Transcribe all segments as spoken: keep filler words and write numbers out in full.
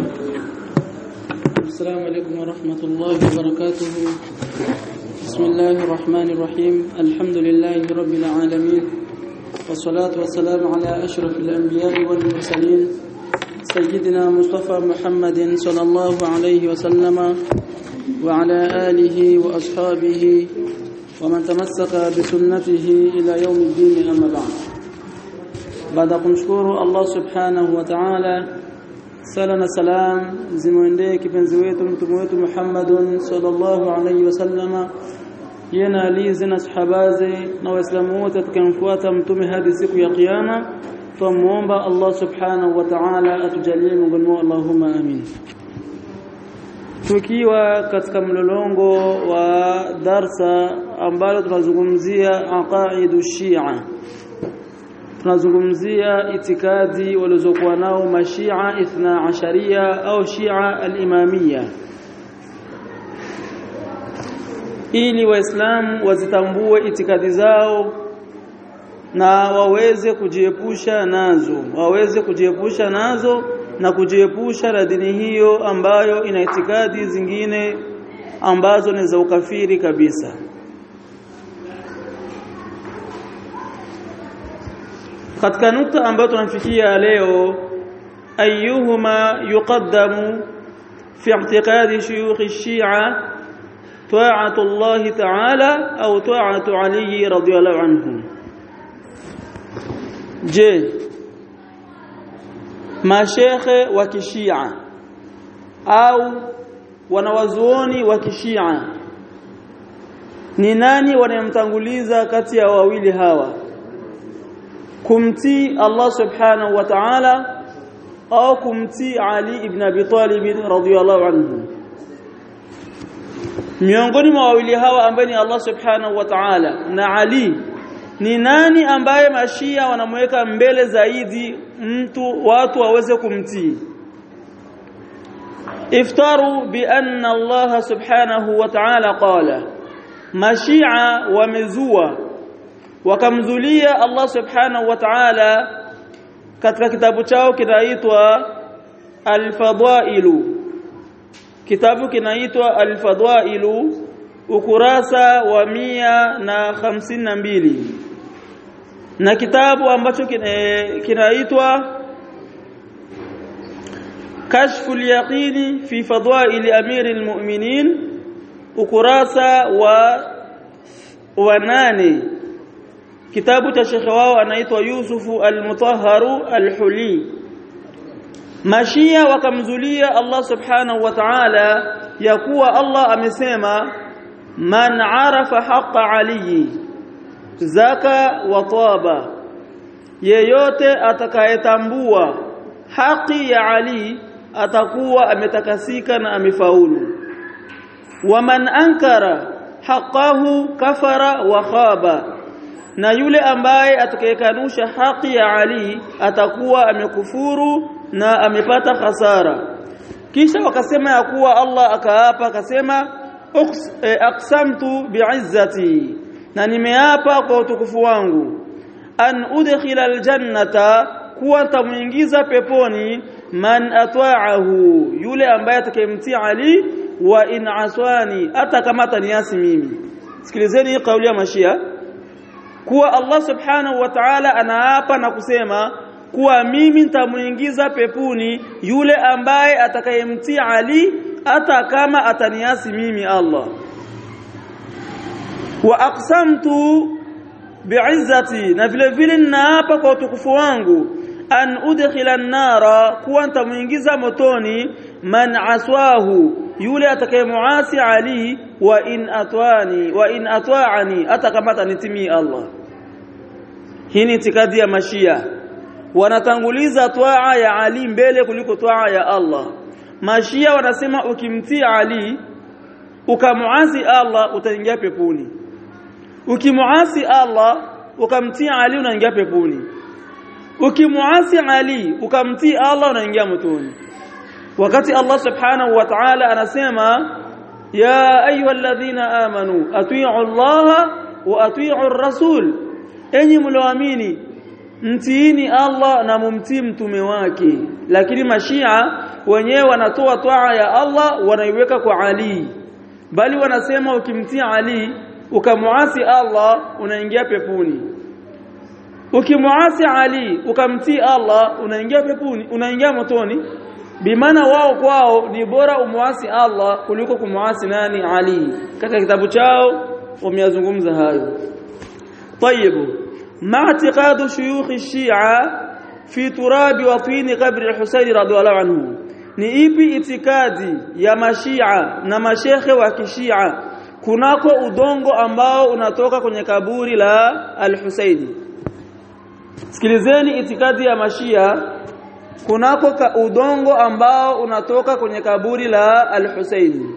السلام عليكم ورحمة الله وبركاته. بسم الله الرحمن الرحيم. الحمد لله رب العالمين، والصلاة والسلام على أشرف الأنبياء والمرسلين سيدنا مصطفى محمد صلى الله عليه وسلم وعلى آله وأصحابه ومن تمسك بسنته إلى يوم الدين. أما بعد، بعد kumshukuru Allah subhanahu wa ta'ala, sala na salam zimuendee kipenzi wetu mtume wetu Muhammadun sallallahu alayhi wasallama, yana alizi na sahabaze na waislamu wote tukamfuata mtume hadi siku ya kiyama. Tumuomba Allah subhanahu wa ta'ala atujalie miongoni mwao, Allahumma amin. Tukiwa katika mlolongo wa darsa ambalo tunazungumzia aqaidu Shia, tunazungumzia itikadi walizokuwa nao mashia ithna asharia au Shia al-Imamia, ili waislamu wazitambue itikadi zao na waweze kujiepusha nazo, waweze kujiepusha nazo na kujiepusha na dini hiyo ambayo ina itikadi zingine ambazo ni za ukafiri kabisa. Katika nukta ambayo tunafikia leo, ayyuhuma yuqaddamu fi i'tiqadi shuyukh ash-Shia, ta'atu Allah ta'ala au ta'atu Ali radhiyallahu anhu. Je, mashekhe wa kishia au wanawazuoni wa kishia ni nani wanayemtanguliza kati ya wawili hawa, kumtii Allah subhanahu wa ta'ala au kumtii Ali ibn Abi Talib radhiyallahu anhu? Miongoni mwa wawili hawa ambaye ni Allah subhanahu wa ta'ala na Ali, ni nani ambaye mashia wanamweka mbele zaidi mtu watu waweze kumtii? Iftaru bi anna Allah subhanahu wa ta'ala qala, mashia wamezua wakamzulia Allah subhanahu wa ta'ala katika kitabu chao kinaitwa Al-Fadailu. Kitabu kinaitwa Al-Fadailu, ukurasa wa mia na hamsini na mbili, na kitabu ambacho kinaitwa Kashful Yaqini fi Fadaili Amir al-Mu'minin, ukurasa wa wa nane, kitabu cha shekhe wao anaitwa Yusufu al-Mutahharu al-Huli. Mashia wakamzulia Allah subhanahu wa ta'ala ya kuwa Allah amesema, man arafa haqqa Ali zaka wa taba, yeyote atakayetambua haki ya Ali atakuwa ametakasika na amefaulu. Wa man ankara haqqahu kafara wa khaba, na yule ambaye atakayekanusha haki ya Ali atakuwa amekufuru na amepata hasara. Kisha wakasema ya kuwa Allah akaapa akasema, aqsamtu bi'izzati, na nimeapa kwa utukufu wangu, an udkhila aljannata, kuwa tamuingiza peponi, man atwa'ahu, yule ambaye atakayemtii Ali, wa in aswani, hata kama ataniasi mimi. Sikilizeni hii kauli ya mashia, kuwa Allah subhanahu wa ta'ala anaapa na kusema kuwa mimi nitamuingiza peponi yule ambaye atakayemtii Ali hata kama ataniasi mimi Allah. Wa aqsamtu bi'izzati, na vile vile ninaapa kwa utukufu wangu, an udkhila an-nara, kuwa nitamuingiza motoni, man aswahu, yule atakayemuasi Ali, wa in atwani wa in atwa'ani, hata kama atanitii Allah. Hii ni itikadi ya mashia, wanatanguliza twaa ya Ali mbele kuliko twaa ya Allah. Mashia wanasema ukimtii Ali ukamuasi Allah utaingia peponi, ukimuasi Allah ukamtii Ali unaingia peponi, ukimuasi Ali ukamtii Allah unaingia motoni. Wakati Allah subhanahu wa ta'ala anasema, ya ayyuhalladhina amanu atii'u Allah wa atii'u ar-rasul, enyi mlioamini mtiini Allah na mumtii mtume wake. Lakini mashia wenyewe wanatoa toa ya Allah wanaiweka kwa Ali, bali wanasema ukimtii Ali ukamuasi Allah unaingia peponi, ukimuasi Ali ukamtii Allah unaingia peponi, unaingia motoni. Bimaana wao kwao ni bora umuasi Allah kuliko kumuasi nani? Ali. Katika kitabu chao wameyazungumza hayo. طيب ما اعتقاد شيوخ الشيعة في تراب وطين قبر الحسين رضي الله عنه؟ ni ipi itikadi ya mashia na mashekhe wa kishia kunako udongo ambao unatoka kwenye kaburi la al-Husaini? Sikilizeni itikadi ya mashia kunako ka udongo ambao unatoka kwenye kaburi la al-Husaini.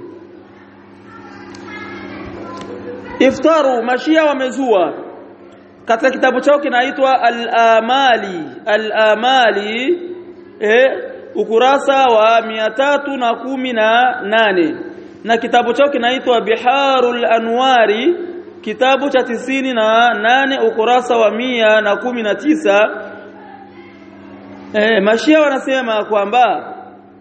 Iftaru, mashia wamezua katika kitabu chao kinaitwa Al-Amali, Al-Amali eh ukurasa wa mia tatu na kumi na nane, na kitabu chao kinaitwa Biharul Anwari, kitabu cha tisini na nane ukurasa wa mia na kumi na tisa. Eh, mashia wanasema kwamba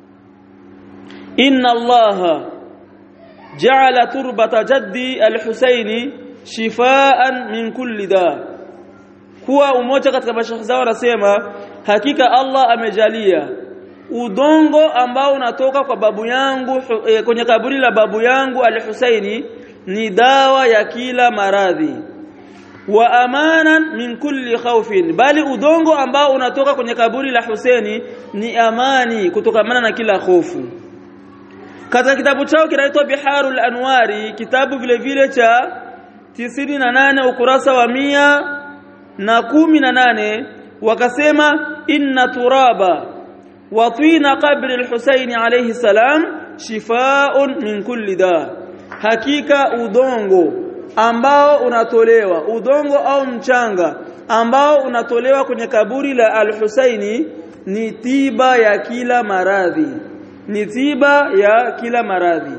inna Allaha ja'ala turbata jaddi al-Husaini shifaan min kulli da. Kuwa umoja katika mashekhe zao wanasema hakika Allah amejalia udongo ambao unatoka kwa babu yangu eh, kwenye kaburi la babu yangu al-Husaini ni dawa ya kila maradhi, wa amanan min kulli khawfin, bali udongo ambao unatoka kwenye kaburi la Husaini ni amani kutokana na kila hofu. Katika kitabu chao kinaitwa Biharul Anwari, kitabu vile vile cha tisini na nane ukurasa wa mia na kumi na nane, wakasema inna turaba wa tina qabri al-Husaini alayhi salam shifaa'un min kulli da. Hakika udongo ambao unatolewa, udongo au mchanga ambao unatolewa kwenye kaburi la al-Husaini ni tiba ya kila maradhi, ni tiba ya kila maradhi.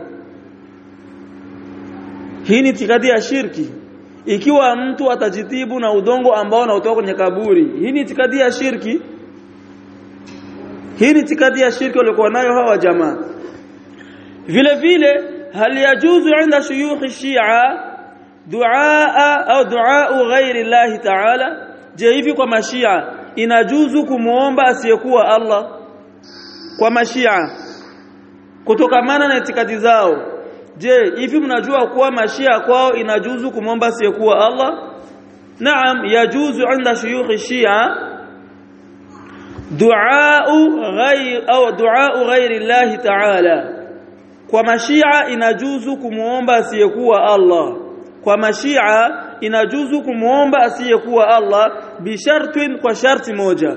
Hii ni itikadi ya shirki. Ikiwa mtu atajitibu na udongo ambao unatoka kwenye kaburi, hii ni itikadi ya shirki. Hii ni itikadi ya shirki walikuwa nayo hawa jamaa. Vile vile hal yajuzu inda shuyukh shia duaa au duaa ghairi Allah ta'ala? Je, hivi kwa mashia inajuzu kumuomba asiyekuwa Allah? Kwa mashia kutokamana na itikadi zao, je, hivi mnajua kuwa mashia kwao inajuzu kumuomba asiyekuwa Allah? Naam, yajuzu inda shuyukh shia duaa ghair au duaa ghairi Allah ta'ala. Kwa mashia inajuzu kumuomba asiyekuwa Allah. Kwa mashia inajuzu kumuomba asiyekuwa Allah bishartin, kwa sharti moja,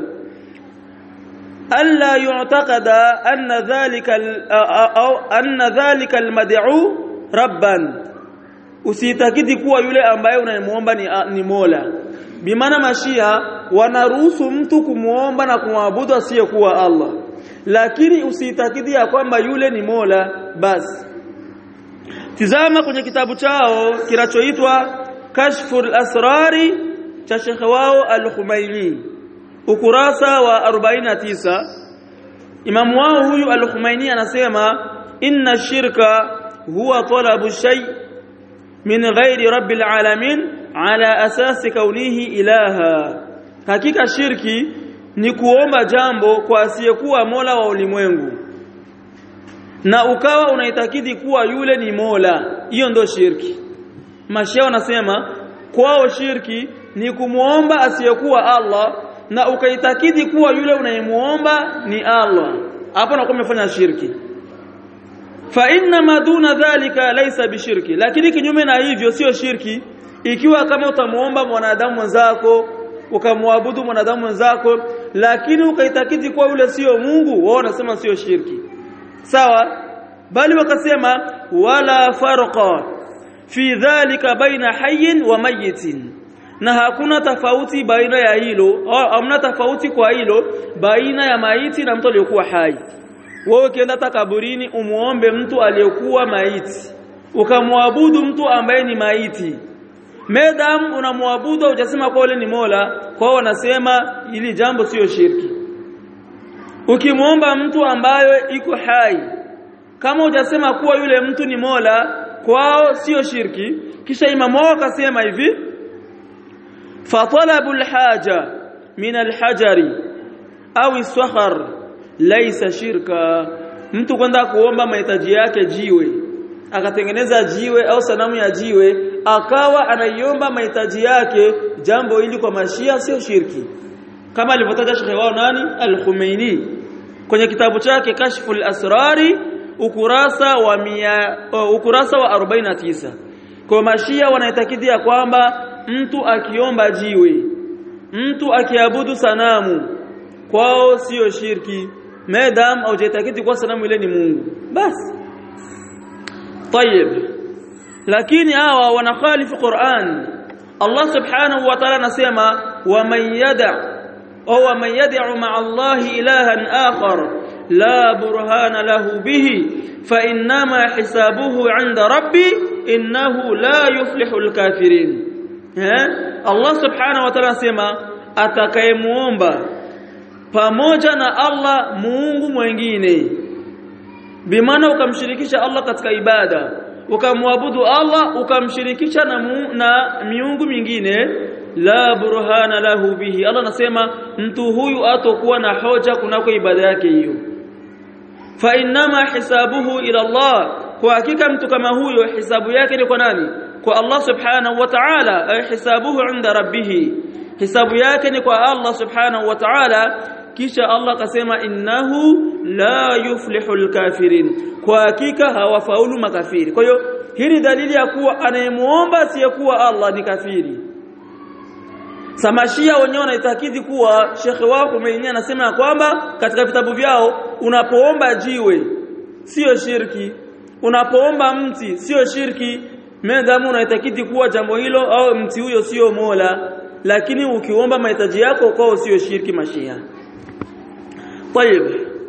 alla yu'taqada anna dhalika au anna dhalika almad'u rabban. Usitakidi kuwa yule ambaye unayemuomba ni, ni Mola. Bimaana mashia wanaruhusu mtu kumuomba na kumwabudu asiyekuwa Allah, lakini usitakidi ya kwamba yule ni Mola basi. Tizama kwenye kitabu chao kinachoitwa Kashful Asrari cha Sheikh wao Al-Khumaini, ukurasa wa arobaini na tisa. Imamu wao huyu Al-Khumaini anasema inna shirka huwa talabu shay min ghairi rabbil alamin ala asasi kaunihi ilaha. Hakika shirki ni kuomba jambo kwa asiyekuwa Mola wa ulimwengu na ukawa unaitakidi kuwa yule ni Mola. Hiyo ndio shirki. Mashia wanasema kwao shirki ni kumuomba asiyekuwa Allah na ukaitakidi kuwa yule unayemuomba ni Allah. Hapo unakuwa umefanya shirki. Fa inna ma duna dhalika laysa bishirki, lakini kinyume na hivyo sio shirki. Ikiwa kama utamuomba mwanadamu mwenzako, ukamwabudu mwanadamu mwenzako, lakini ukaitakidi kuwa yule sio Mungu, wao wanasema sio shirki. Sawa? Bali wakasema wala farqa fi dhalika baina hayyin wa mayyitin, na hakuna tofauti baina ya hilo, au hamna tofauti kwa hilo baina ya maiti na mtu aliyekuwa hai. Wewe ukienda kaburini umuombe mtu aliyekuwa maiti, ukamwabudu mtu ambaye ni maiti, madam unamwabudu hujasema kwa yule ni Mola, kwao wanasema ili jambo sio shirki. Ukimuomba mtu ambaye iko hai, kama hujasema kuwa yule mtu ni Mola, kwao sio shirki. Kisha imamu wao akasema hivi, fa talabul haja min alhajari au as-sakhar laysa shirka. Mtu kwenda kuomba mahitaji yake jiwe, akatengeneza jiwe au sanamu ya jiwe, akawa anaiomba mahitaji yake, jambo hili kwa mashia sio shirki, kama alivyotaja Sheikh wao nani Al-Khumeini kwenye kitabu chake Kashful Asrari ukurasa wa mia, uh, ukurasa wa arobaini na tisa. Kwa mashia wanaitakidi ya kwamba mtu akiomba jiwe, mtu akiabudu sanamu, kwao sio shirki madam au jaitakidi kwa sanamu ile ni Mungu basi. طيب, lakini hawa wanakhalifu Qur'an. Allah subhanahu wa ta'ala anasema wa man yad'a أو من يدع مع الله إلها آخر لا برهان له به فإنما حسابه عند ربي إنه لا يفلح الكافرين. الله سبحانه وتعالى سema atakayemuomba pamoja na Allah muungu mwingine, bimaana ukamshirikisha Allah katika ibada, ukamwabudu Allah ukamshirikisha na, mu, na miungu mingine, la burhana lahu bihi, Allah nasema mtu huyu atakuwa na hoja kunako ibada yake hiyo. Fa inma hisabuhu ila Allah, kwa hakika mtu kama huyo hisabu yake ni kwa nani? Kwa Allah subhanahu wa ta'ala. Ay hisabuhu inda rabbih, hisabu yake ni kwa Allah subhanahu wa ta'ala. Kisha Allah kasema innahu la yuflihul kafirin, kwa hakika hawafaulu makafiri. Kwa hiyo hili dalili ya kuwa anayemuomba asiyekuwa Allah ni kafiri. Samashia wenyewe wanaitakidi kuwa Sheikh wao Khomeini anasema kwamba katika vitabu vyao unapoomba jiwe sio shirki, unapoomba mti sio shirki, madhamu unaitakidi kuwa jambo hilo au mti huyo sio Mola, lakini ukiomba mahitaji yako kwao sio shirki mashia. طيب,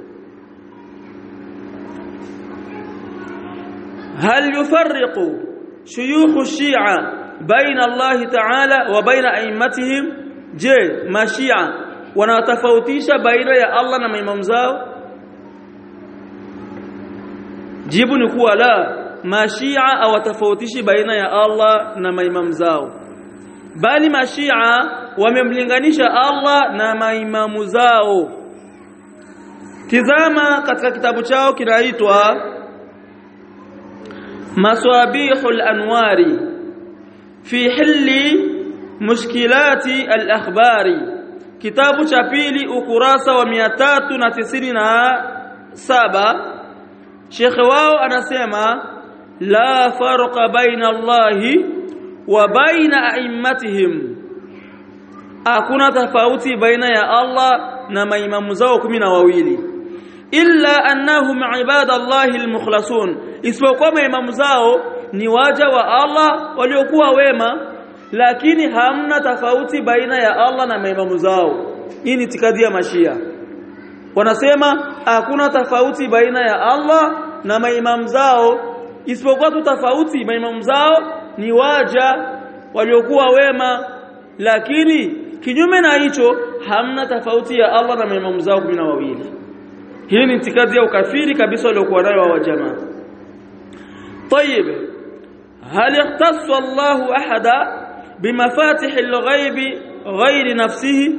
هل يفرق شيوخ الشيعة بين الله تعالى وبين أئمتهم؟ je, mashia wanatofautisha baina ya Allah na maimamu zao? Jibu ni kuwa la, mashia hawatofautishi baina ya Allah na maimamu zao, bali mashia wamemlinganisha Allah na maimamu zao. Tizama katika kitabu chao kinaitwa Maswabihul Anwari fi hilli mushkilati al-akhbari, kitabu cha pili ukurasa wa mia tatu na tisini na saba. Sheikh wao anasema la farqa baina Allahi wa baina a'immatihim, hakuna tofauti baina ya Allah na maimamu zao kumi na wawili, illa annahum ibadallahi almukhlasun, isipokuwa maimamu zao ni waja wa Allah waliokuwa wema, lakini hamna tofauti baina ya Allah na maimamu zao. Hii ni itikadi ya mashia, wanasema hakuna tofauti baina ya Allah na maimamu zao, isipokuwa tu tofauti maimamu zao ni waja waliokuwa wema, lakini kinyume na hicho hamna tofauti ya Allah na maimamu zao kumi na wawili. Hii ni itikadi ya ukafiri kabisa waliokuwa nayo wa jamaa. طيب, هل يختص الله أحدا بمفاتيح الغيب غير نفسه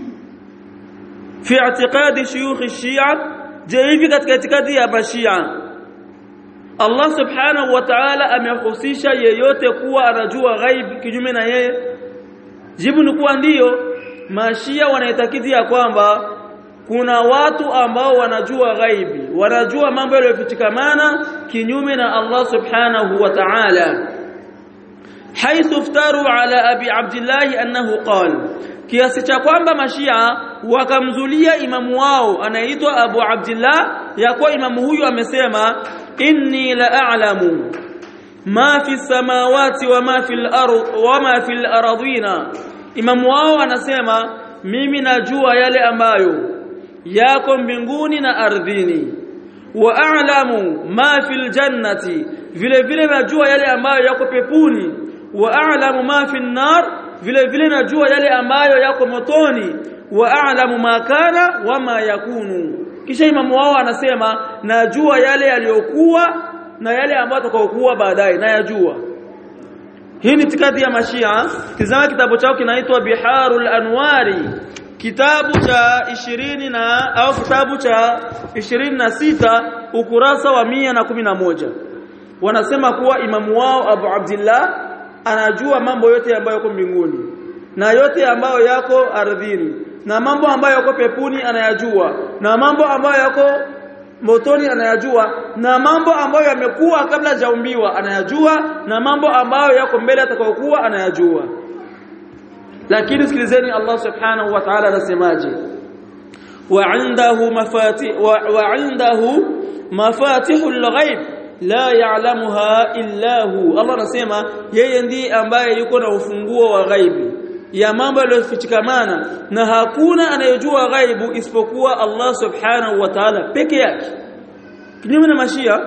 في اعتقاد شيوخ الشيعة؟ جايبي katika itikadi ya mashia Allah subhanahu wa ta'ala amehusisha yeyote kuwa anajua ghaib kinyume na yeye? Jibu ni kuwa ndio. Mashia wanaitakidi ya kwamba kuna watu ambao wanajua ghaibi, wanajua mambo yaliyofichikamana kinyume na Allah subhanahu wa ta'ala. حيث افتروا على أبي عبد الله أنه قال, kiasi cha kwamba mashia wakamzulia imamu wao anaitwa Abu Abdullah ya kuwa imamu huyu amesema inni la a'lamu ma fi samawati wa ma fi al-ardh wa ma fi al-ardhina. Imamu wao anasema mimi najua yale ambayo yako mbinguni na ardhini, wa a'lamu ma fi al-jannati, vile vile najua yale ambayo yako peponi, wa a'lamu ma fi an-nar, vile vile najua yale ambayo yako motoni, wa a'lamu ma kana wa ma yakunu, kisha imamu wao anasema najua yale yaliyokuwa na yale ambayo yatakayokuwa baadaye nayajua. Hii ni itikadi ya Mashia. Tazama kitabu chao kinaitwa Biharul Anwari, kitabu cha ishirini na au kitabu cha ishirini na sita ukurasa wa mia na kumi na moja. Wanasema kuwa imamu wao Abu Abdullah anajua mambo yote ambayo yako mbinguni na yote ambayo yako ardhini na mambo ambayo yako pepuni anayajua na mambo ambayo yako motoni anayajua na mambo ambayo yamekuwa kabla hajaumbiwa anayajua na mambo ambayo yako mbele atakayokuwa anayajua. Lakini sikilizeni Allah subhanahu wa ta'ala anasemaje, wa indahu mafati wa indahu mafatihul ghaib la ya'lamuha illa hu. Allah anasema yeye ndiye ambaye yuko na ufunguo wa ghaibi ya mambo yaliyofichikamana na hakuna anayejua ghaibu isipokuwa Allah subhanahu wa ta'ala peke yake. Kinyume na Mashia,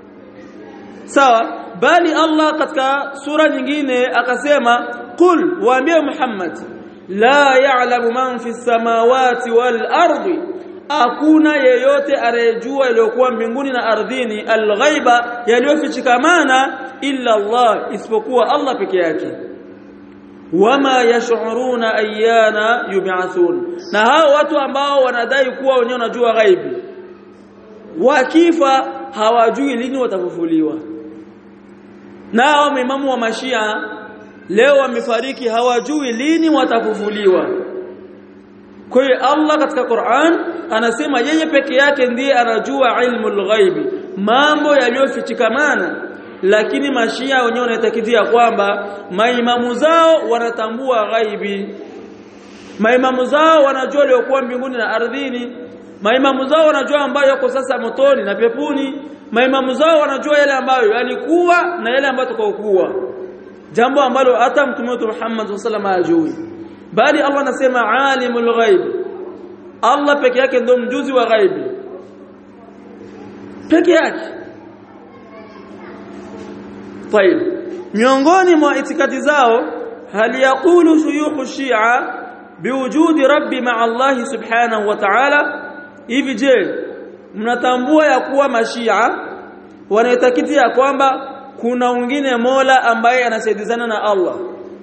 sawa, bali Allah katika sura nyingine akasema qul waambie Muhammad la ya'lamu man fi samawati wal ardi, hakuna yeyote anayejua yaliyokuwa mbinguni na ardhini al-ghaiba yaliyofichikamana illa Allah, isipokuwa Allah peke yake. Wama yash'uruna ayyana yub'athun, na hao watu ambao wanadai kuwa wenyewe wanajua ghaibi wakifa hawajui lini watafufuliwa. Nao maimamu wa Mashia leo wamefariki hawajui lini watafufuliwa. Kwa hiyo Allah katika Qur'an anasema yeye peke yake ndiye anajua ilmul ghaibi, mambo yaliyofichikamana. Lakini Mashia wenyewe wanatakidia kwamba maimamu zao wanatambua ghaibi, maimamu zao wanajua yaliyokuwa mbinguni na ardhini, maimamu zao wanajua ambayo yako sasa motoni na pepuni, maimamu zao wanajua yale ambayo yalikuwa na yale ambayo yatakayokuwa, jambo ambalo hata Mtume wetu Muhammad sallallahu alaihi wasallam hajui. Bali Allah anasema alimul ghaib, Allah peke yake ndio mjuzi wa ghaibi peke yake. طيب, miongoni mwa itikadi zao hal yaqulu shuyukh shia biwujudi rabbi ma'a Allah subhanahu wa ta'ala. Hivi je, mnatambua ya kuwa Mashia wanaitakidi ya kwamba kuna mwingine Mola ambaye anasaidizana na Allah?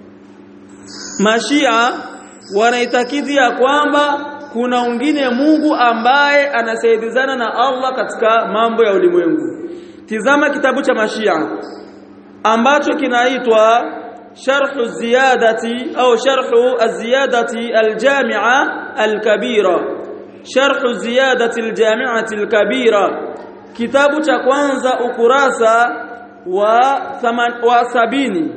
Mashia wanaitakidi ya kwamba kuna mwingine Mungu ambaye anasaidizana na Allah katika mambo ya ulimwengu. Tizama kitabu cha Mashia ambacho kinaitwa Sharh Ziyadati au Sharh Az-Ziyadati Al-Jami'a Al-Kabira, Sharh Ziyadati Al-Jami'ati Al-Kabira, kitabu cha kwanza ukurasa wa wa sabini.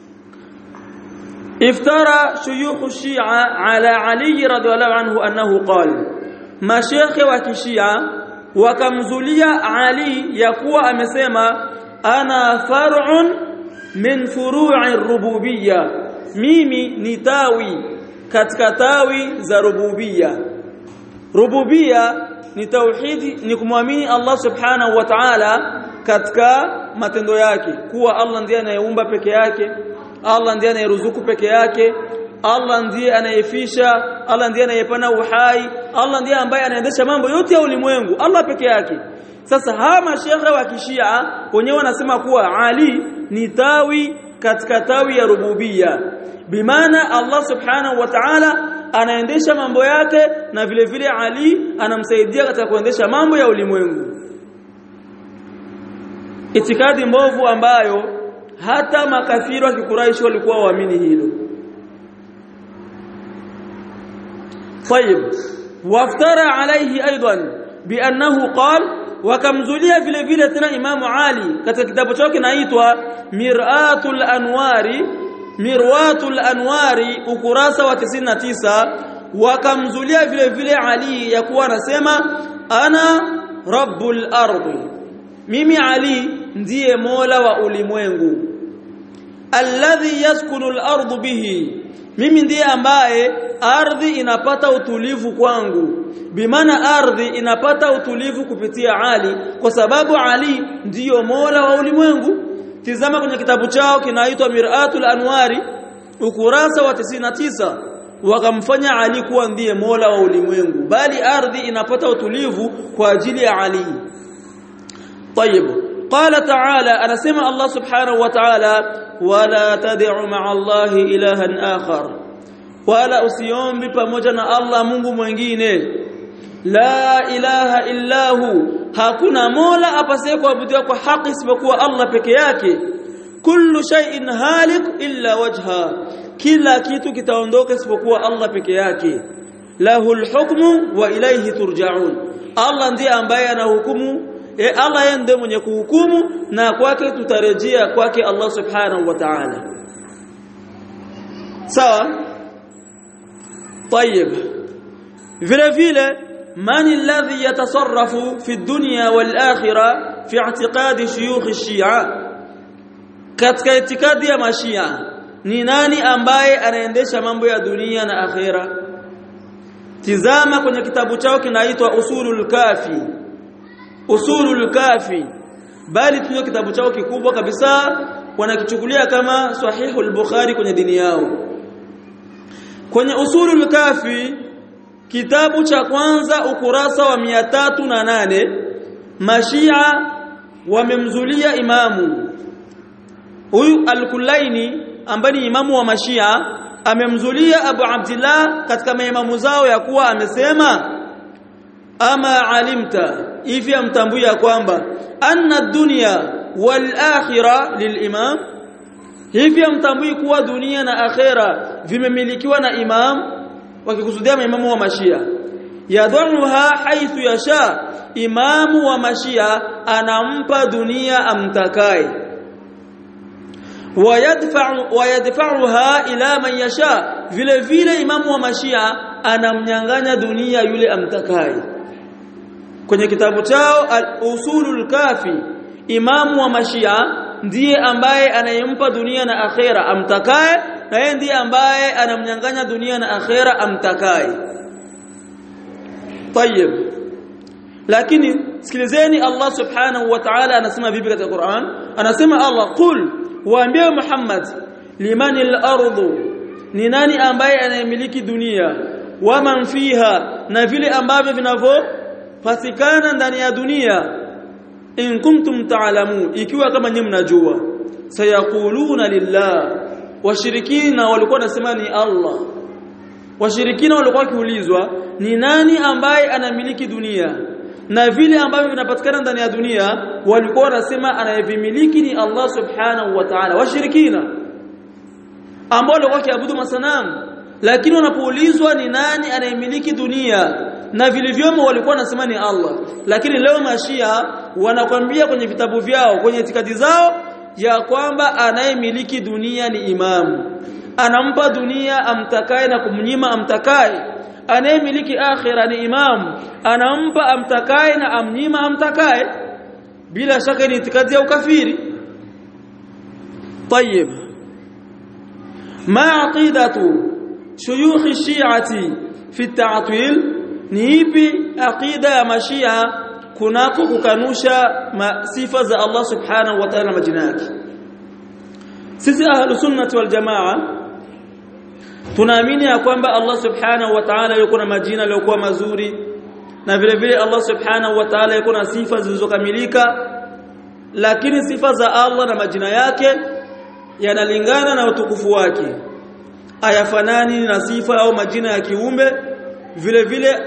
Iftara shuyukh Shia ala Ali radhiallahu anhu annahu qala, mashekhe wa Kishia wakamzulia Ali ya kuwa amesema ana far'un min furu'i rububiyya, mimi ni tawi katika tawi za rububiyya. Rububiyya ni tauhidi, ni kumwamini Allah subhanahu wa ta'ala katika matendo yake, kuwa Allah ndiye anayeumba peke yake, Allah ndiye anayeruzuku peke yake, Allah ndiye anayefisha, Allah ndiye anayepana uhai, Allah ndiye ambaye anaendesha mambo yote ya ulimwengu, Allah peke yake. Sasa hawa mashekhe wa Kishia wenyewe wanasema kuwa Ali ni tawi katika tawi ya rububiyya, bimaana Allah subhanahu wa ta'ala anaendesha mambo yake na vile vile Ali anamsaidia katika kuendesha mambo ya ulimwengu. Itikadi mbovu ambayo hata makafiri wa Quraysh walikuwa waamini hilo. طيب, waftara alayhi aidan biannahu qala, wakamzulia vile vile tena Imamu Ali katika kitabu chake kinaitwa Mir'atul Anwari, Mirwatul Anwari ukurasa wa tisini na tisa, wakamzulia vile vile Ali ya kuwa anasema ana rabbul ardi, mimi Ali ndiye Mola wa ulimwengu, alladhi yaskunu al-ardu bihi, mimi ndiye ambaye ardhi inapata utulivu kwangu, bimaana ardhi inapata utulivu kupitia Ali kwa sababu Ali ndiyo Mola wa ulimwengu. Tizama kwenye kitabu chao kinaitwa Mir'atul Anwari ukurasa wa tisini na tisa, wakamfanya Ali kuwa ndiye Mola wa ulimwengu, bali ardhi inapata utulivu kwa ajili ya Ali. طيب قال تعالى أنا سمع الله سبحانه وتعالى ولا تدع مع الله إلها آخر ولا أسيوم بمجنا الله mungu mwingine la ilaha illa hu hakuna mola apasaye kuabudiwa kwa haki isipokuwa Allah peke yake. Kullu shay'in halik illa wajha, kila kitu kitaondoka isipokuwa Allah peke yake. Lahul hukmu wa ilayhi turja'un, Allah ndiye ambaye anahukumu, e Allah yeye ndiye mwenye kuhukumu na kwake tutarejea kwake Allah subhanahu wa ta'ala. Sawa? طيب vile vile من الذي يتصرف في الدنيا والآخرة في اعتقاد شيوخ الشيعة؟ katika itikadi ya mashia ni nani ambaye anaendesha mambo ya dunia na akhera? Tizama kwenye kitabu chao kinaitwa Usulul Kafi. Usulul Kafi, bali tunyo kitabu chao kikubwa kabisa wanakichukulia kama Sahihul Bukhari kwenye dini yao. Kwenye Usulul Kafi kitabu cha kwanza ukurasa wa mia tatu na nane mashia wamemzulia imamu huyu Al-Kulaini ambaye ni imamu wa mashia, amemzulia Abu Abdullah katika maimamu zao ya kuwa amesema ama alimta, hivi amtambuia kwamba anna dunya wal akhirah lilimam, hivi amtambui kuwa dunia na akhera vimemilikiwa na imam, wakikusudia maimamu wa mashia. Yadhuha haithu yasha, imamu wa mashia anampa dunia amtakaye, wayadfa'u wayadfa'uha ila man yasha, vile vile imamu wa mashia anamnyang'anya dunia yule amtakaye. Kwenye kitabu chao Al-Usulul Kafi, imamu wa mashia ndiye ambaye anayempa dunia na akhera amtakaye, na yeye ndiye ambaye anamnyang'anya dunia na akhera amtakaye. طيب lakini sikilizeni Allah subhanahu wa ta'ala anasema vipi katika Qur'an? Anasema Allah, qul, waambie Muhammad, limanil ardu, ni nani ambaye anayemiliki dunia, wa man fiha, na vile ambavyo vinavyopatikana ndani ya dunia, in kuntum ta'lamun, ikiwa kama nyinyi mnajua. Sayaquluna lillah, washirikina walikuwa nasema ni Allah. Washirikina walikuwa kiulizwa ni nani ambaye anamiliki dunia na vile ambavyo vinapatikana ndani ya dunia, walikuwa wanasema anayevimiliki ni Allah subhanahu wa ta'ala. Washirikina ambao walikuwa kiabudu masanamu, lakini wanapoulizwa ni nani anayemiliki dunia na vilivyomo, walikuwa wanasema ni Allah. Lakini leo mashia wanakwambia kwenye vitabu vyao, kwenye itikadi zao, ya kwamba anayemiliki dunia ni imamu, anampa dunia amtakaye na kumnyima amtakaye. Anayemiliki akhira ni imamu, anampa amtakaye na amnyima amtakaye. Bila shaka ni itikadi ya ukafiri. طيب ما عقيدة شيوخ الشيعة في التعطيل؟ ni ipi aqida ya mashia kunako kukanusha sifa za Allah subhanahu wa ta'ala majina yake? Sisi ahlus sunnah wal jamaa tunaamini ya kwamba Allah subhanahu wa ta'ala yuko na majina yaliyokuwa mazuri, na vile vile Allah subhanahu wa ta'ala yuko na sifa zilizokamilika, lakini sifa za Allah na majina yake yanalingana na utukufu wake, ayafanani na sifa au majina ya kiumbe. Vile vile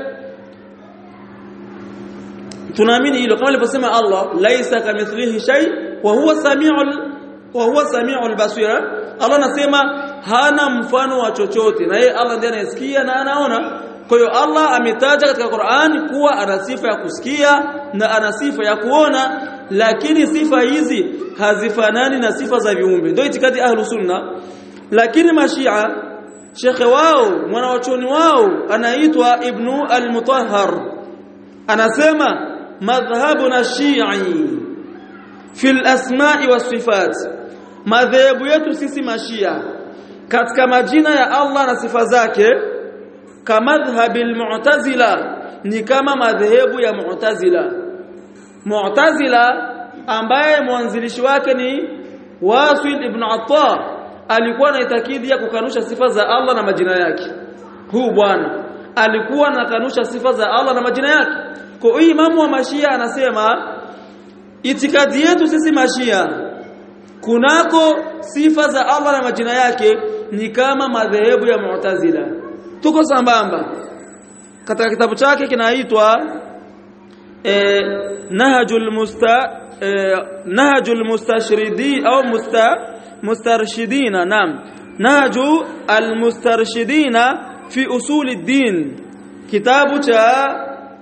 tunaamini hilo, kama alivyosema Allah, laisa kamithlihi shay wa huwa samiul wa huwa samiul basir. Allah anasema hana mfano wa chochote, na yeye Allah ndiye anayesikia na anaona. Kwa hiyo Allah ametaja katika Qur'an kuwa ana sifa ya kusikia na ana sifa ya kuona, lakini sifa hizi hazifanani na sifa za viumbe. Ndio itikadi ahlus sunna. Lakini mashia, shekhe wao, mwanawachoni wao anaitwa Ibnu al-Mutahhar, anasema madhhabuna shi'i fil asma'i was sifat, madhehebu yetu sisi mashia katika majina ya Allah na sifa zake, kama madhhabil mu'tazila, ni kama madhehebu ya mu'tazila. Mu'tazila ambaye mwanzilishi wake ni Wasil ibn Atta alikuwa na itakidi ya kukanusha sifa za Allah na majina yake. huu bwana alikuwa anakanusha sifa za Allah na majina yake. Kwa hiyo imamu wa Mashia anasema itikadi yetu sisi Mashia kunako sifa za Allah na majina yake ni kama madhehebu ya Mu'tazila. Tuko sambamba. Katika kitabu chake kinaitwa eh, Nahjul Musta eh, Nahjul Mustashridin au Musta Mustarshidina, naam, Nahju al-Mustarshidina fi usul ad-din, kitabu cha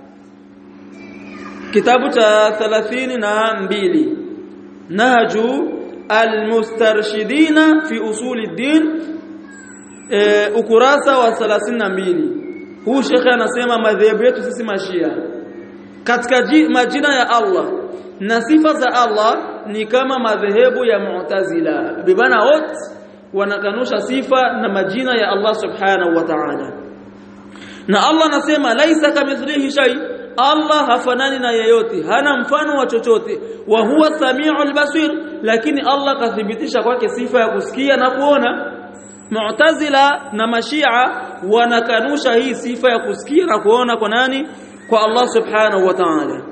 kitabu cha thelathini na mbili, Nahju al-Mustarshidina fi usul ad-din, e, ukurasa wa thelathini na mbili. Huu shekhe anasema madhehebu yetu sisi Mashia katika majina ya Allah na sifa za Allah ni kama madhehebu ya Mu'tazila, bibana wote wanakanusha sifa na majina ya Allah subhanahu wa ta'ala. Na Allah anasema laisa kamithlihi shay, Allah hafanani na yeyote, hana mfano wa chochote, wa huwa samiul basir, lakini Allah kathibitisha kwake sifa ya kusikia na kuona. Mu'tazila na Mashia wanakanusha hii sifa ya kusikia na kuona kwa nani? Kwa Allah subhanahu wa ta'ala.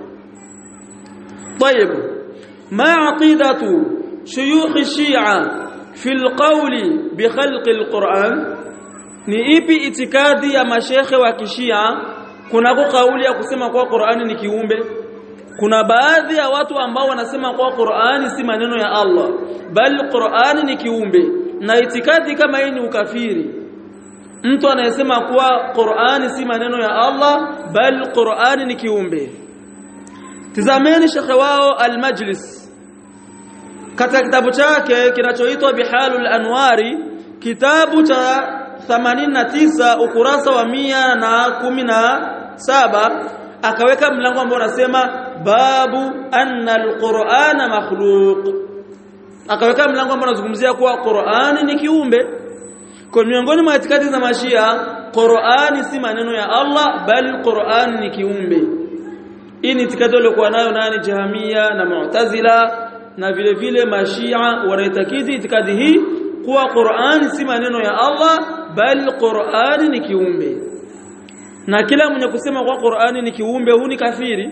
طيب ما عقيدة شيوخ الشيعة في القول بخلق القرآن؟ ni ipi itikadi ya mashekhe wa kishia kunako kauli ya kusema kwa Qur'ani ni kiumbe? Kuna baadhi ya watu ambao wanasema kwa Qur'ani si maneno ya Allah, bali Qur'ani ni kiumbe, na itikadi kama hii ni ukafiri. Mtu anayesema kwa Qur'ani si maneno ya Allah bali Qur'ani ni kiumbe. Tazameni shekhe wao Al-Majlis katika kitabu chake kinachoitwa Bihalul Anwari, kitabu cha themanini na tisa ukurasa wa mia na kumi na saba, akaweka mlango ambao unasema babu anna al-Qur'ana makhluq. Akaweka mlango ambao unazungumzia kuwa Qur'ani ni kiumbe. Kwa miongoni mwa itikadi za Mashia, Qur'ani si maneno ya Allah bali Qur'ani ni kiumbe. Hii ni itikadi waliokuwa nayo nani? Jahmiya na Mu'tazila, na vile vile Mashia wanaitakidi itikadi hii kuwa Qur'ani si maneno ya Allah bali Qur'ani ni kiumbe. Na kila mwenye kusema kwa Qur'ani ni kiumbe huu ni kafiri,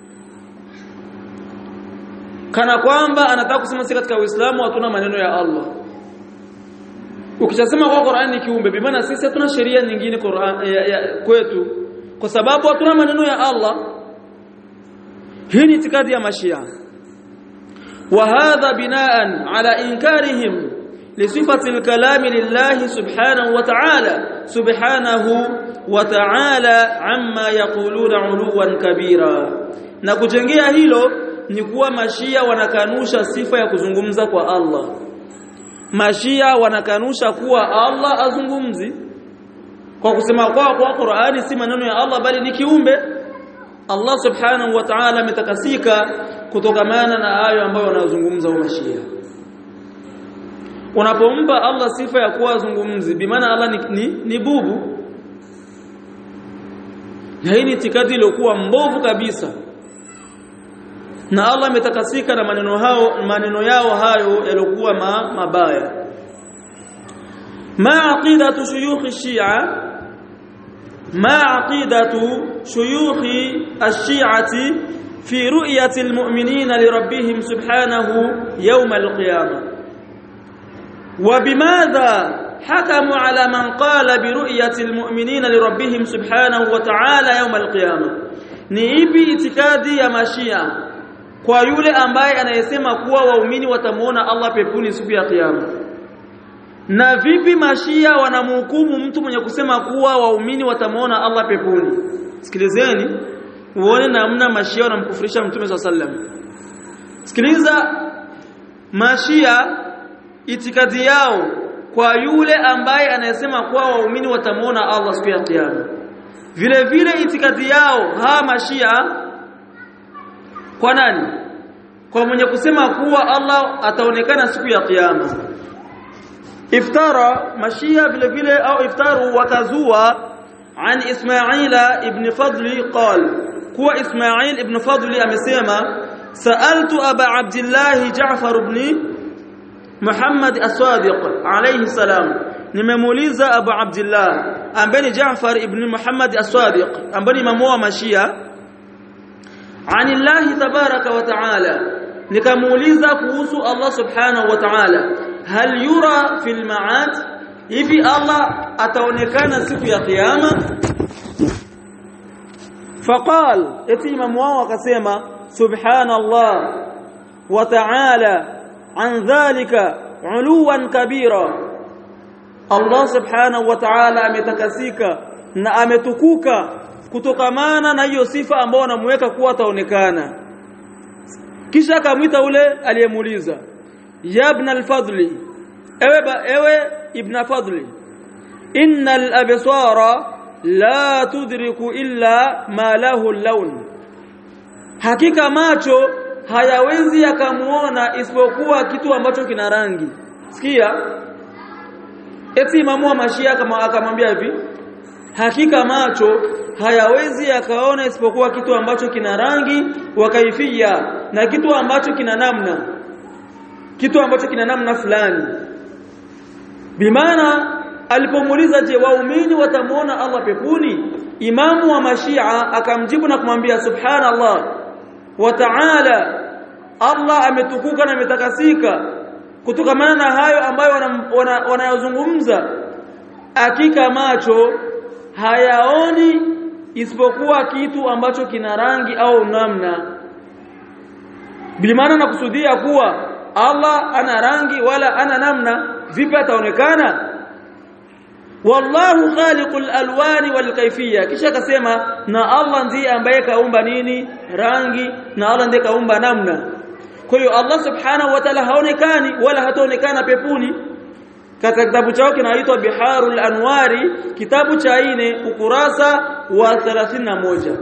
kana kwamba anataka kusema si katika Uislamu hatuna maneno ya Allah. Ukishasema kwa Qur'ani ni kiumbe, bi maana sisi hatuna sheria nyingine Qur'an ya, ya, kwetu, kwa sababu hatuna maneno ya Allah. Hii ni itikadi ya Mashia. Wa hadha binaan ala inkarihim li sifati al-kalam lillahi subhanahu wa ta'ala subhanahu wa ta'ala amma yaquluna uluwan kabira. Na kujengea hilo ni kuwa Mashia wanakanusha sifa ya kuzungumza kwa Allah. Mashia wanakanusha kuwa Allah azungumzi kwa kusema kwa kwa Qur'ani si maneno ya Allah bali ni kiumbe. Allah subhanahu wa ta'ala ametakasika kutokamana na hayo ambayo wanazungumza wa Mashia. Unapompa Allah sifa ya kuwa azungumzi, bi maana Allah ni, ni, ni bubu. Na hii ni itikadi iliyokuwa mbovu kabisa. Na Allah ametakasika na maneno hao maneno yao hayo yaliokuwa ma, mabaya. Ma aqidatu shuyukh ash-Shia ما عقيدة شيوخ الشيعة في رؤية المؤمنين لربهم سبحانه يوم القيامة؟ وبماذا حكموا على من قال برؤية المؤمنين لربهم سبحانه وتعالى يوم القيامة؟ ni ipi itikadi ya Mashia kwa yule ambaye anayesema kuwa waumini watamuona Allah peponi siku ya kiyama? Na vipi Mashia wanamhukumu mtu mwenye kusema kuwa waumini watamuona Allah peponi? Sikilizeni uone namna Mashia wanamkufurisha Mtume sallallahu alaihi wasallam. Sikiliza Mashia itikadi yao kwa yule ambaye anayesema kuwa waumini watamuona Allah siku ya kiyama. Vile vile itikadi yao ha Mashia kwa nani? Kwa mwenye kusema kuwa Allah ataonekana siku ya kiyama. Iftara Mashia vile vile au iftaru wakazua an Ismaila ibn Fadli qal, kuwa Ismail ibn Fadli amesema sa'altu Aba Abdullah Ja'far ibn Muhammad as-Sadiq alayhi salam, nimemuuliza Abu Abdullah ambaye ni Jaafar ibn Muhammad as-Sadiq ambaye ni imamu wa Mashia anillahi tabaraka wa taala, nikamuuliza kuhusu Allah subhanahu wa ta'ala, hal yura fil ma'ad, hivi Allah ataonekana siku ya kiyama? Faqal, eti imamu wao akasema subhanallah wa ta'ala an dhalika uluwan kabira, Allah subhanahu wa ta'ala ametakasika na ametukuka kutokamana na hiyo sifa ambayo anamweka kuwa ataonekana. Kisha akamwita ule aliyemuuliza, ya ibn al-Fadli, ewe ba, ewe ibn Fadli, innal absara la tudriku illa ma lahu al-lawn, hakika macho hayawezi yakamuona isipokuwa kitu ambacho kina rangi. Sikia, eti imamu wa Mashia kama akamwambia hivi, hakika macho hayawezi yakaona isipokuwa kitu ambacho kina rangi wa kaifia, na kitu ambacho kina namna, kitu ambacho kina namna fulani. Bimaana alipomuuliza, je, waumini watamuona Allah peponi? Imamu wa Mashia akamjibu na kumwambia subhanallah wa ta'ala, Allah ametukuka na ametakasika kutokamana na hayo ambayo wanayozungumza. Wana, wana hakika macho hayaoni isipokuwa kitu ambacho kina rangi au namna. Bilimana na kusudia kuwa Allah ana rangi wala ana namna, vipi ataonekana? Wallahu khaliqul alwani wal kayfiyya, kisha akasema na Allah ndiye ambaye kaumba nini? Rangi, na Allah ndiye kaumba namna. Kwa hiyo Allah subhanahu wa ta'ala haonekani wala hataonekana peponi. Katika kitabu chao kinaitwa Biharul Anwari, kitabu cha nne ukurasa wa thelathini na moja.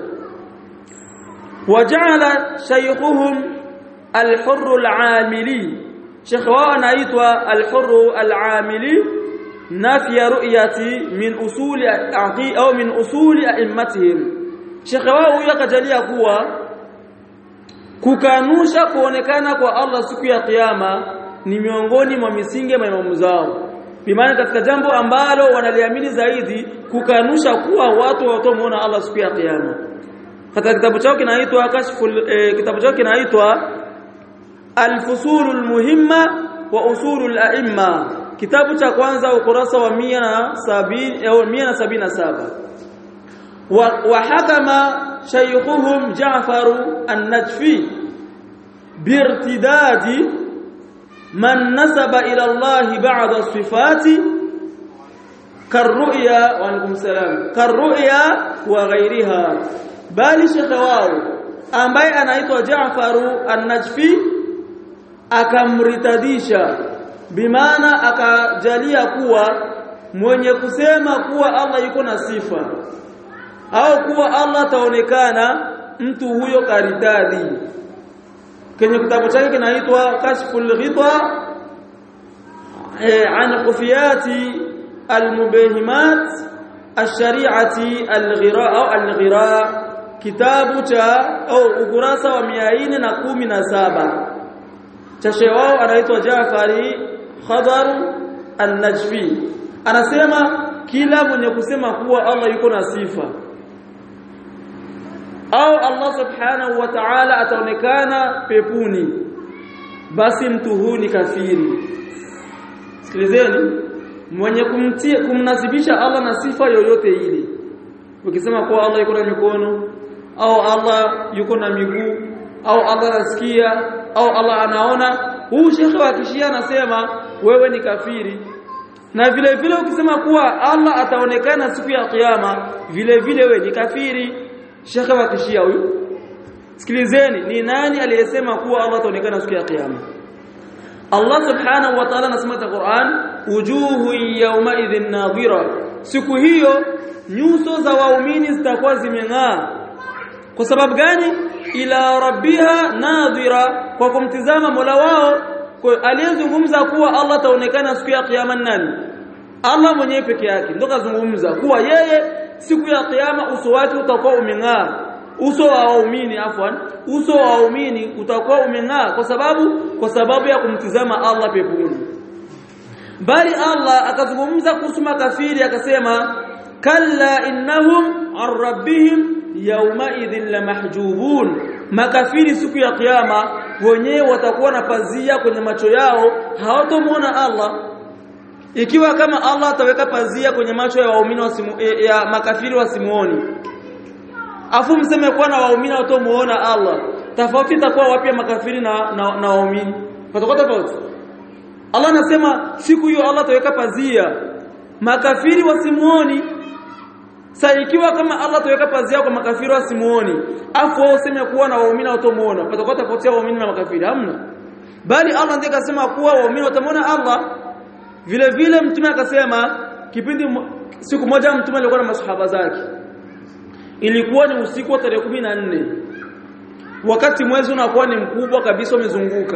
Waja'ala shaykhuhum al-Hurr al-Amili, Sheikh wao anaitwa al-Hurr al-Amili, nafiya ru'yati min usuli aqi au min usuli a'immatihim. Sheikh wao huyo akajalia kuwa kukanusha kuonekana kwa Allah siku ya kiyama ni miongoni mwa misingi ya maimamu zao. Bimaana katika jambo ambalo wanaliamini zaidi, kukanusha kuwa watu watamuona Allah siku ya kiyama. Katika kitabu chao kinaitwa Kashful eh, kitabu chao kinaitwa Al-Fusulul Muhimma wa Usulul A'imma, kitabu cha kwanza ukurasa wa mia na sabini au mia na sabini na saba. Wa, wa hakama shaykhuhum Ja'far an-Najfi birtidadi man nasaba ila Allah ba'da sifati karru'ya wa alaykum salam karru'ya wa ghayriha, bali shekhe wao ambaye anaitwa Ja'far an-Najfi akamritadisha, bimaana akajalia kuwa mwenye kusema kuwa Allah yuko na sifa au kuwa Allah taonekana, mtu huyo karitadi. Kwenye kitabu chake kinaitwa Kashful Ghita eh, an khufiyati al-mubahimat ash-shari'ati al-ghira au al-ghira, kitabu cha au ukurasa wa mia nne na kumi na saba cha Sheikh wao anaitwa Jaafari Khadar an-Najfi. Anasema kila mwenye kusema kuwa Allah yuko na sifa au Allah subhanahu wa ta'ala ataonekana peponi, basi mtu huyu ni kafiri. Sikilizeni, mwenye kumtia kumnasibisha Allah na sifa yoyote ile, ukisema kuwa Allah yuko na mikono au Allah yuko na miguu au Allah anasikia au Allah anaona, huu shekhe wa Kishia anasema wewe ni kafiri. Na vile vile ukisema kuwa Allah ataonekana siku ya kiyama, vile vile wewe ni kafiri. Shekhe wa Kishia huyu, sikilizeni, ni nani aliyesema kuwa Allah ataonekana siku ya kiyama? Allah subhanahu wa ta'ala anasema katika Qur'an, wujuhu yawma idhin nadhira, siku hiyo nyuso za waumini zitakuwa zimeng'aa. Kwa sababu gani? Ila rabbiha nadhira, kwa kumtizama Mola wao. Kwa aliyezungumza kuwa Allah ataonekana siku ya kiyama nani? Allah mwenyewe peke yake ndio kazungumza kuwa yeye siku ya kiyama uso wake utakuwa umeng'aa. Uso wa waumini afwan, uso wa waumini utakuwa umeng'aa kwa sababu kwa sababu ya kumtizama Allah peponi. bali Allah akazungumza kuhusu makafiri akasema kalla innahum an rabbihim yawma idhin lamahjubun, makafiri siku ya kiyama wenyewe watakuwa na pazia kwenye macho yao, hawatamuona Allah. Ikiwa kama Allah ataweka pazia kwenye macho ya waumini wasimu, ya makafiri wasimuoni, afu mseme kwa na waumini watamuona Allah, tofauti itakuwa wapi ya makafiri na na, na waumini? Patakuwa tofauti. Allah anasema siku hiyo Allah ataweka pazia makafiri wasimuoni. Sasa ikiwa kama Allah ataweka pazia kwa makafiri wasimuoni, afu wao useme kuwa na waumini watamuona, patakuwa tofauti ya waumini na makafiri? Hamna. Bali Allah ndiye akasema kuwa waumini watamuona Allah. Vile vile mtume akasema kipindi siku moja mtume alikuwa na masahaba zake, ilikuwa ni usiku wa tarehe kumi na nne, wakati mwezi unakuwa ni mkubwa kabisa umezunguka.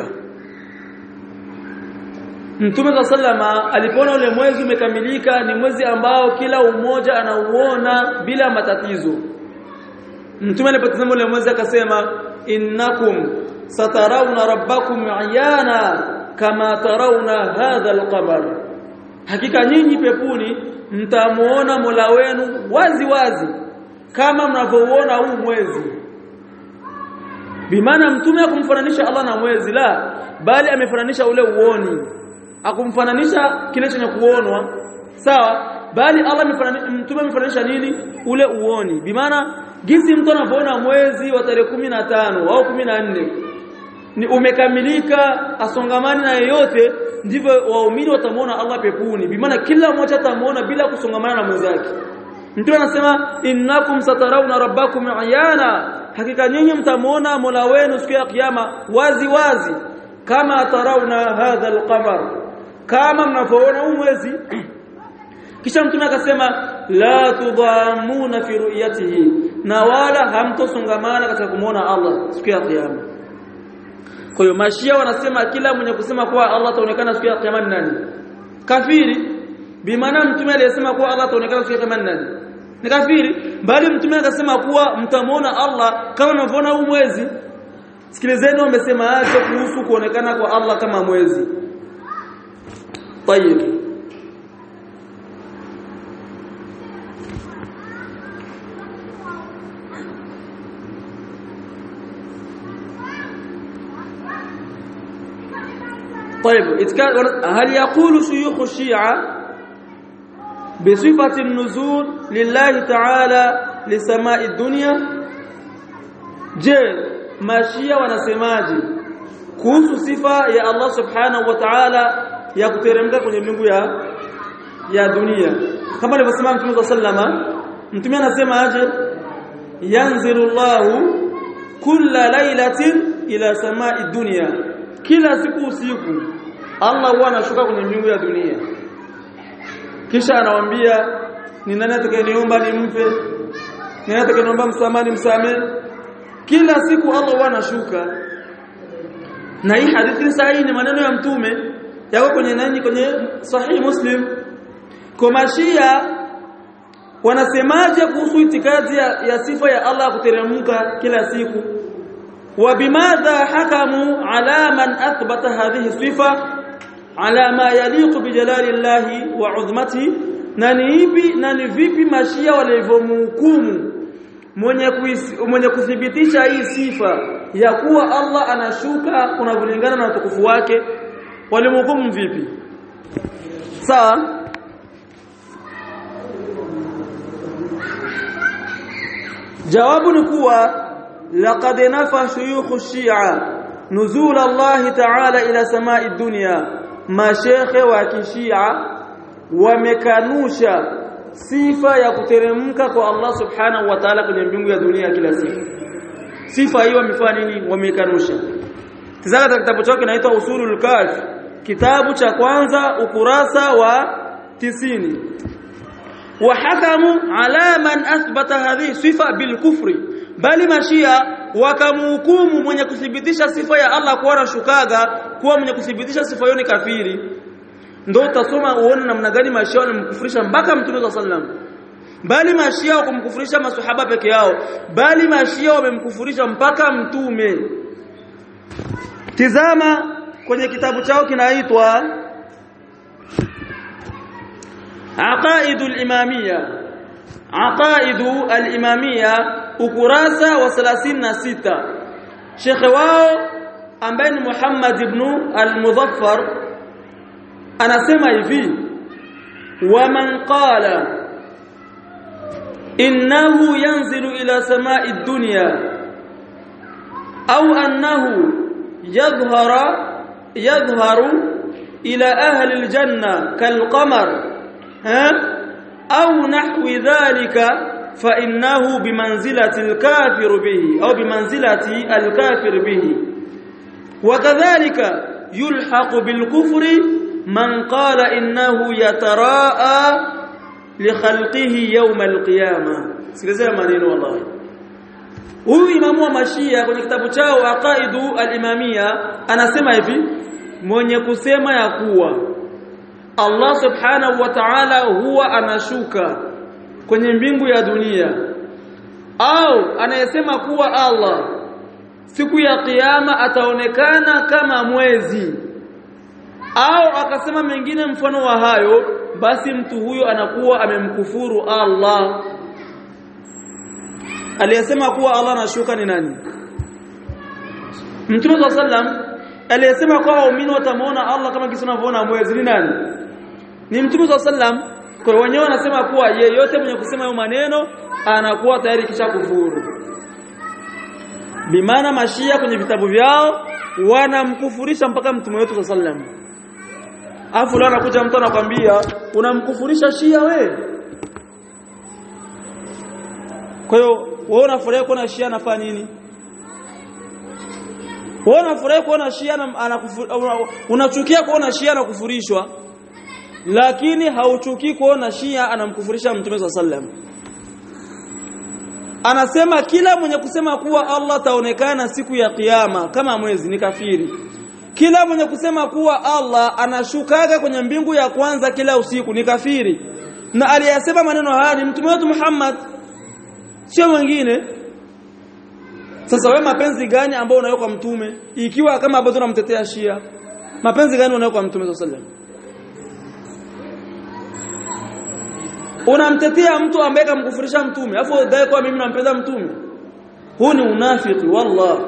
Mtume sallama alipoona ule mwezi umekamilika, ni mwezi ambao kila umoja anauona bila matatizo. Mtume alipotazama ule mwezi akasema innakum satarawna rabbakum ayana kama tarawna hadha alqamar, hakika nyinyi pepuni mtamuona Mola wenu wazi wazi kama mnavyoona huu mwezi. Bimaana mtume akumfananisha Allah na mwezi, la bali amefananisha ule uoni, akumfananisha kile chenye kuonwa, sawa, bali Allah amefananisha, mtume amefananisha nini? Ule uoni. Bimaana jinsi mtu anapoona mwezi wa tarehe kumi na tano au kumi na nne ni umekamilika, asongamani na yeyote, ndivyo waumini watamuona Allah pepuni. Bimaana kila mmoja atamuona bila kusongamana na mwenzake. Mtume anasema innakum satarawna rabbakum ayana, hakika nyinyi mtamuona Mola wenu siku ya kiyama wazi wazi, kama tarawna hadha alqamar, kama mnavyoona huu mwezi. Kisha mtume akasema la tudhamuna fi ru'yatihi, na wala hamtosongamana katika kumuona Allah siku ya kiyama. Kwa hiyo mashia wanasema kila mwenye kusema kuwa Allah ataonekana siku ya kiyama ni nani? Kafiri. Bimaana mtume aliyesema kuwa Allah ataonekana siku ya kiyama ni nani? Ni kafiri. Bali mtume akasema kuwa mtamuona Allah kama mnavyoona huu mwezi. Sikilizeni wamesema aje kuhusu kuonekana kwa Allah kama mwezi. Tayeb. طيب هل يقول شيوخ الشيعة بصفة النزول لله تعالى لسماء الدنيا؟ je mashia wanasemaje kuhusu sifa ya Allah subhanahu wa ta'ala ya kuteremka kwenye mbingu ya ya dunia? Kama alivyosema Mtume sallama, Mtume anasema aje? yanzilullahu kulla lailatin ila samai dunya, kila siku usiku Allah huwa anashuka kwenye mbingu ya dunia, kisha anawaambia ni nani atakayeniomba nimpe, ni nani atakayeniomba msamaha nimsamehe. Kila siku Allah huwa anashuka. Na hii hadithi sahihi ni maneno ya mtume, yako kwenye nani? Kwenye Sahih Muslim. Kwa mashia wanasemaje kuhusu itikadi ya, ya sifa ya Allah kuteremka kila siku? وبماذا حكموا على من أثبت هذه الصفة على ما يليق بجلال الله وعظمته؟ نانيبي نانيvipi mashia walivyomuhukumu mwenye mwenye kuthibitisha hii sifa ya kuwa Allah anashuka kunavolingana na utukufu wake, walimhukumu vipi? Sawa, jawabu ni kuwa لقد نفى شيوخ الشيعة نزول الله تعالى إلى سماء الدنيا. ما شيخ وكشيعة ومكانوشا sifa ya kuteremka kwa Allah subhanahu wa ta'ala kwenye mbingu ya dunia kila siku. Sifa hiyo wamefanya nini? Wamekanusha. Tazama kitabu chake kinaitwa Usulul Kafi, kitabu cha kwanza ukurasa wa tisini. Wa hakamu ala man athbata hadhihi sifa bil kufri, bali mashia wakamhukumu mwenye kuthibitisha sifa ya Allah kuwa anashukaga kuwa mwenye kuthibitisha sifa hiyo ni kafiri. Ndio utasoma uone namna gani mashia wanamkufurisha mpaka Mtume صلى الله عليه وسلم. Bali mashia wakumkufurisha maswahaba peke yao, bali mashia wamemkufurisha mpaka mtume. Tizama kwenye kitabu chao kinaitwa عقائد الإمامية عقائد الإمامية ukurasa wa thelathini na sita. Shekhe wao ambaye ni Muhammad ibn al-Mudhaffar anasema hivi: wa man qala innahu yanzilu ila sama'i ad-dunya au annahu yadhhara yadhharu ila ahli al-janna kal-qamar ha au nahwi dhalika فإنه بمنزلة الكافر به أو بمنزلة الكافر به. وكذلك يلحق بالكفر من قال إنه يتراءى لخلقه يوم القيامة. سيكزي maneno wallahi. Huyu imamu wa Mashia kwenye kitabu chao Aqaidu al-Imamia anasema hivi: mwenye kusema ya kuwa Allah subhanahu wa ta'ala huwa anashuka kwenye mbingu ya dunia, au anayesema kuwa Allah siku ya kiyama ataonekana kama mwezi, au akasema mengine mfano wa hayo, basi mtu huyo anakuwa amemkufuru Allah. Aliyesema kuwa Allah anashuka ni nani? Mtume صلى الله عليه وسلم. Aliyesema kuwa waumini watamuona Allah kama kisi tunavyoona mwezi ni nani? Ni Mtume صلى الله عليه وسلم. Kwa wenyewe wanasema kuwa yeyote mwenye kusema hayo maneno anakuwa tayari kisha kufuru. Bimaana Mashia kwenye vitabu vyao wanamkufurisha mpaka mtume wetu sallallahu alaihi wasallam. Afu leo anakuja mtu anakuambia unamkufurisha Shia we. Kwa hiyo wewe unafurahi kuona Shia anafanya nini? Wewe unafurahi kuona Shia anakufuru, unachukia kuona Shia anakufurishwa, lakini hauchukii kuona Shia anamkufurisha Mtume sallallahu alaihi wasallam. Anasema kila mwenye kusema kuwa Allah taonekana siku ya kiyama kama mwezi ni kafiri. Kila mwenye kusema kuwa Allah anashukaga kwenye mbingu ya kwanza kila usiku ni kafiri. Na aliyesema maneno haya ni Mtume wetu Muhammad, sio mwingine. Sasa wewe mapenzi gani ambao unayo kwa mtume ikiwa kama ambao tunamtetea Shia? Mapenzi gani unayo kwa Mtume sallallahu alaihi wasallam? Unamtetea mtu ambaye kamkufurisha mtume, afu dai kwa mimi nampenda mtume. Huu ni unafiki wallah.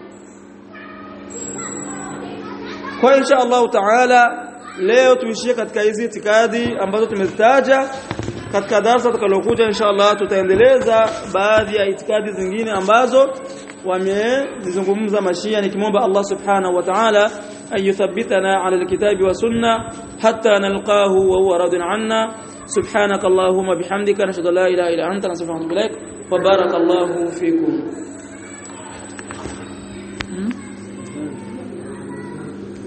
Kwa insha Allah taala leo tuishie katika hizi itikadi ambazo tumezitaja. Katika darasa tukalokuja insha Allah tutaendeleza baadhi ya itikadi zingine ambazo wamezungumza Mashia, nikimwomba Allah subhanahu wa ta'ala ayuthabbitana ala alkitabi wa sunna hatta nalqahu wa huwa radin anna. سبحانك اللهم بحمدك نشهد لا اله الا انت نستغفرك ونتوب اليك وبارك الله فيكم.